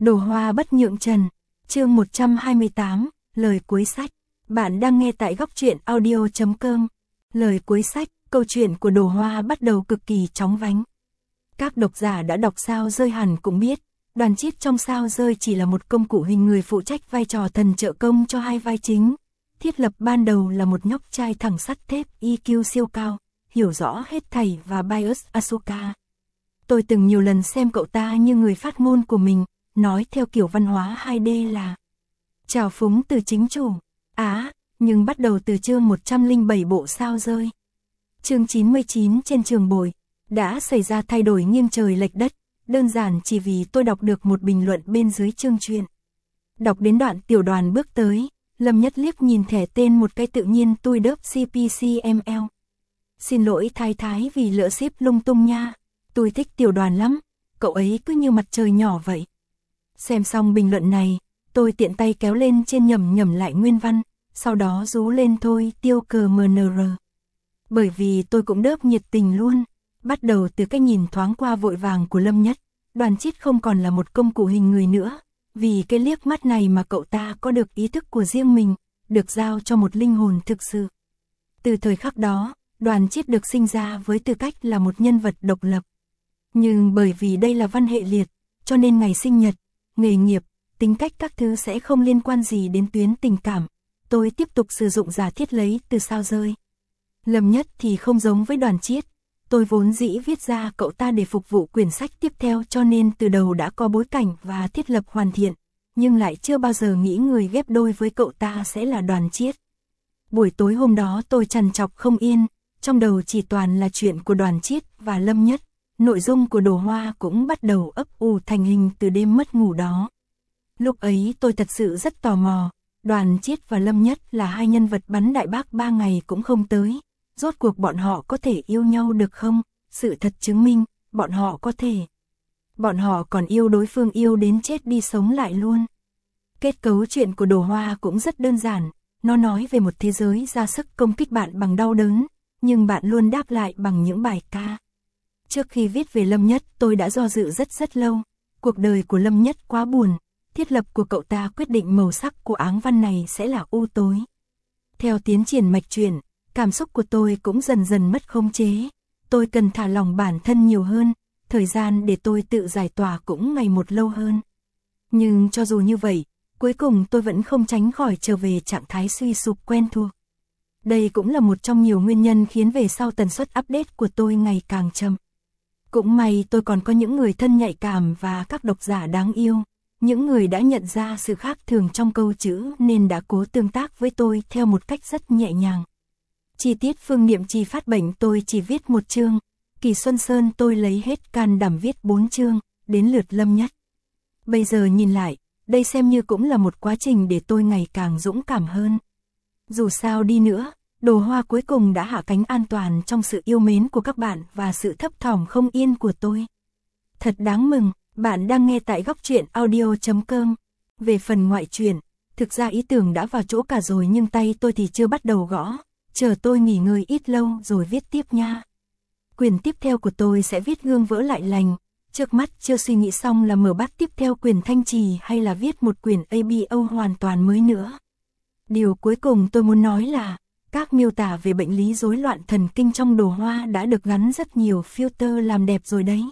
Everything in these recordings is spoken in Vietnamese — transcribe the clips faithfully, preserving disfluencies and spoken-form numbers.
Đồ Hoa bất nhượng trần, chương một trăm hai mươi tám, lời cuối sách. Bạn đang nghe tại góc truyện audio chấm com. Lời cuối sách, câu chuyện của Đồ Hoa bắt đầu cực kỳ chóng vánh. Các độc giả đã đọc sao rơi hẳn cũng biết, Đoàn Chiết trong sao rơi chỉ là một công cụ hình người phụ trách vai trò thần trợ công cho hai vai chính. Thiết lập ban đầu là một nhóc trai thẳng sắt thép i kiu siêu cao, hiểu rõ hết thảy và bias Asuka. Tôi từng nhiều lần xem cậu ta như người phát ngôn của mình, nói theo kiểu văn hóa hai D là trào phúng từ chính chủ. Á, à, nhưng bắt đầu từ chương một trăm lẻ bảy bộ sao rơi. Chương chín mươi chín trên trường bồi, đã xảy ra thay đổi nghiêng trời lệch đất, đơn giản chỉ vì tôi đọc được một bình luận bên dưới chương truyện. Đọc đến đoạn tiểu đoàn bước tới, Lâm Nhất liếc nhìn thẻ tên một cái tự nhiên tui đớp xê pê xê em lờ. Xin lỗi thái thái vì lỡ ship lung tung nha, tôi thích tiểu đoàn lắm, cậu ấy cứ như mặt trời nhỏ vậy. Xem xong bình luận này, tôi tiện tay kéo lên trên nhẩm nhẩm lại nguyên văn, sau đó rú lên thôi tiêu cờ em en rờ. Bởi vì tôi cũng đớp nhiệt tình luôn, bắt đầu từ cái nhìn thoáng qua vội vàng của Lâm Nhất, Đoàn Chiết không còn là một công cụ hình người nữa, vì cái liếc mắt này mà cậu ta có được ý thức của riêng mình, được giao cho một linh hồn thực sự. Từ thời khắc đó, Đoàn Chiết được sinh ra với tư cách là một nhân vật độc lập. Nhưng bởi vì đây là văn hệ liệt, cho nên ngày sinh nhật, nghề nghiệp, tính cách các thứ sẽ không liên quan gì đến tuyến tình cảm. Tôi tiếp tục sử dụng giả thiết lấy từ sao rơi. Lâm Nhất thì không giống với Đoàn Chiết. Tôi vốn dĩ viết ra cậu ta để phục vụ quyển sách tiếp theo cho nên từ đầu đã có bối cảnh và thiết lập hoàn thiện, nhưng lại chưa bao giờ nghĩ người ghép đôi với cậu ta sẽ là Đoàn Chiết. Buổi tối hôm đó tôi trằn trọc không yên, trong đầu chỉ toàn là chuyện của Đoàn Chiết và Lâm Nhất. Nội dung của Đồ Hoa cũng bắt đầu ấp ủ thành hình từ đêm mất ngủ đó. Lúc ấy tôi thật sự rất tò mò, Đoàn Chiết và Lâm Nhất là hai nhân vật bắn đại bác ba ngày cũng không tới. Rốt cuộc bọn họ có thể yêu nhau được không? Sự thật chứng minh, bọn họ có thể. Bọn họ còn yêu đối phương yêu đến chết đi sống lại luôn. Kết cấu chuyện của Đồ Hoa cũng rất đơn giản, nó nói về một thế giới ra sức công kích bạn bằng đau đớn, nhưng bạn luôn đáp lại bằng những bài ca. Trước khi viết về Lâm Nhất tôi đã do dự rất rất lâu, cuộc đời của Lâm Nhất quá buồn, thiết lập của cậu ta quyết định màu sắc của áng văn này sẽ là u tối. Theo tiến triển mạch truyện, cảm xúc của tôi cũng dần dần mất khống chế, tôi cần thả lỏng bản thân nhiều hơn, thời gian để tôi tự giải tỏa cũng ngày một lâu hơn. Nhưng cho dù như vậy, cuối cùng tôi vẫn không tránh khỏi trở về trạng thái suy sụp quen thuộc. Đây cũng là một trong nhiều nguyên nhân khiến về sau tần suất update của tôi ngày càng chậm. Cũng may tôi còn có những người thân nhạy cảm và các độc giả đáng yêu, những người đã nhận ra sự khác thường trong câu chữ nên đã cố tương tác với tôi theo một cách rất nhẹ nhàng. Chi tiết phương niệm chi phát bệnh tôi chỉ viết một chương, Kỳ Xuân Sơn tôi lấy hết can đảm viết bốn chương, đến lượt Lâm Nhất. Bây giờ nhìn lại, đây xem như cũng là một quá trình để tôi ngày càng dũng cảm hơn. Dù sao đi nữa, Đồ Hoa cuối cùng đã hạ cánh an toàn trong sự yêu mến của các bạn và sự thấp thỏm không yên của tôi. Thật đáng mừng, bạn đang nghe tại góc truyện audio chấm com. Về phần ngoại truyện, thực ra ý tưởng đã vào chỗ cả rồi nhưng tay tôi thì chưa bắt đầu gõ, chờ tôi nghỉ ngơi ít lâu rồi viết tiếp nha. Quyển tiếp theo của tôi sẽ viết Gương Vỡ Lại Lành, trước mắt chưa suy nghĩ xong là mở bát tiếp theo quyển Thanh Trì hay là viết một quyển a bê o hoàn toàn mới nữa. Điều cuối cùng tôi muốn nói là, các miêu tả về bệnh lý rối loạn thần kinh trong Đồ Hoa đã được gắn rất nhiều filter làm đẹp rồi đấy.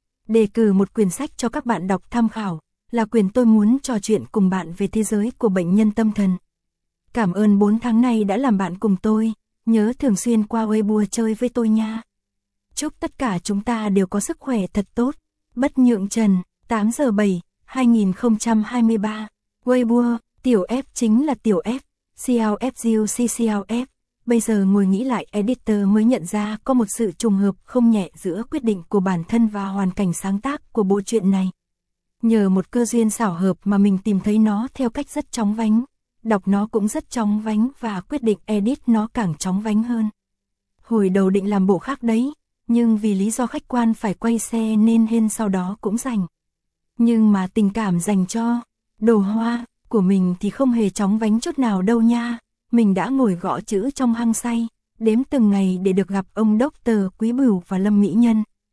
Đề cử một quyển sách cho các bạn đọc tham khảo, là quyển tôi muốn trò chuyện cùng bạn về thế giới của bệnh nhân tâm thần. Cảm ơn bốn tháng nay đã làm bạn cùng tôi, nhớ thường xuyên qua Weibo chơi với tôi nha. Chúc tất cả chúng ta đều có sức khỏe thật tốt. Bất nhượng trần, tám giờ bảy, hai nghìn không trăm hai mươi ba. Weibo, tiểu F chính là tiểu F, xê lờ ép giê u xê xê lờ ép. Bây giờ ngồi nghĩ lại editor mới nhận ra có một sự trùng hợp không nhẹ giữa quyết định của bản thân và hoàn cảnh sáng tác của bộ truyện này. Nhờ một cơ duyên xảo hợp mà mình tìm thấy nó theo cách rất chóng vánh. Đọc nó cũng rất chóng vánh và quyết định edit nó càng chóng vánh hơn. Hồi đầu định làm bộ khác đấy, nhưng vì lý do khách quan phải quay xe nên hên sau đó cũng dành. Nhưng mà tình cảm dành cho Đồ Hoa của mình thì không hề chóng vánh chút nào đâu nha. Mình đã ngồi gõ chữ trong hăng say, đếm từng ngày để được gặp ông Doctor Quý Bửu và Lâm Mỹ Nhân.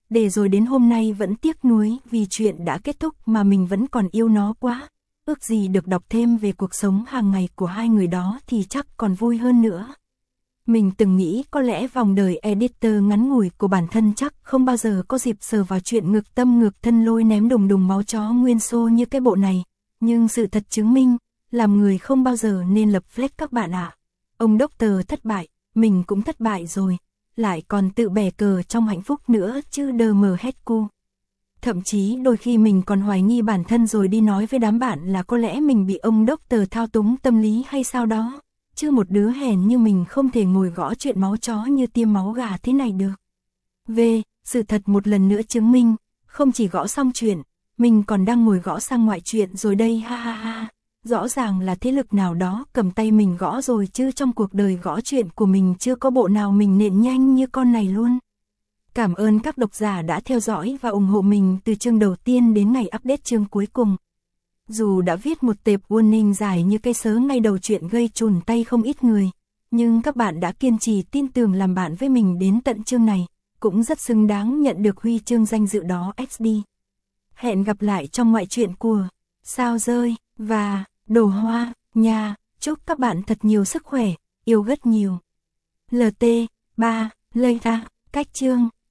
để rồi đến hôm nay vẫn tiếc nuối vì chuyện đã kết thúc mà mình vẫn còn yêu nó quá. Ước gì được đọc thêm về cuộc sống hàng ngày của hai người đó thì chắc còn vui hơn nữa. Mình từng nghĩ có lẽ vòng đời editor ngắn ngủi của bản thân chắc không bao giờ có dịp sờ vào chuyện ngược tâm ngược thân lôi ném đùng đùng máu chó nguyên xô như cái bộ này. Nhưng sự thật chứng minh, làm người không bao giờ nên lập flag các bạn ạ. Ông Doctor thất bại, mình cũng thất bại rồi. Lại còn tự bẻ cờ trong hạnh phúc nữa chứ đờ mờ hết cu. Thậm chí đôi khi mình còn hoài nghi bản thân rồi đi nói với đám bạn là có lẽ mình bị ông Doctor thao túng tâm lý hay sao đó. Chứ một đứa hèn như mình không thể ngồi gõ chuyện máu chó như tiêm máu gà thế này được. V, sự thật một lần nữa chứng minh, không chỉ gõ xong chuyện, mình còn đang ngồi gõ sang ngoại chuyện rồi đây ha ha ha. Rõ ràng là thế lực nào đó cầm tay mình gõ rồi chứ trong cuộc đời gõ chuyện của mình chưa có bộ nào mình nện nhanh như con này luôn. Cảm ơn các độc giả đã theo dõi và ủng hộ mình từ chương đầu tiên đến ngày update chương cuối cùng. Dù đã viết một tệp warning dài như cây sớ ngay đầu chuyện gây chùn tay không ít người, nhưng các bạn đã kiên trì tin tưởng làm bạn với mình đến tận chương này, cũng rất xứng đáng nhận được huy chương danh dự đó ích đê. Hẹn gặp lại trong ngoại truyện của Sao Rơi và Đồ Hoa nha. Chúc các bạn thật nhiều sức khỏe, yêu rất nhiều. lờ tê ba, Lây ra, cách chương.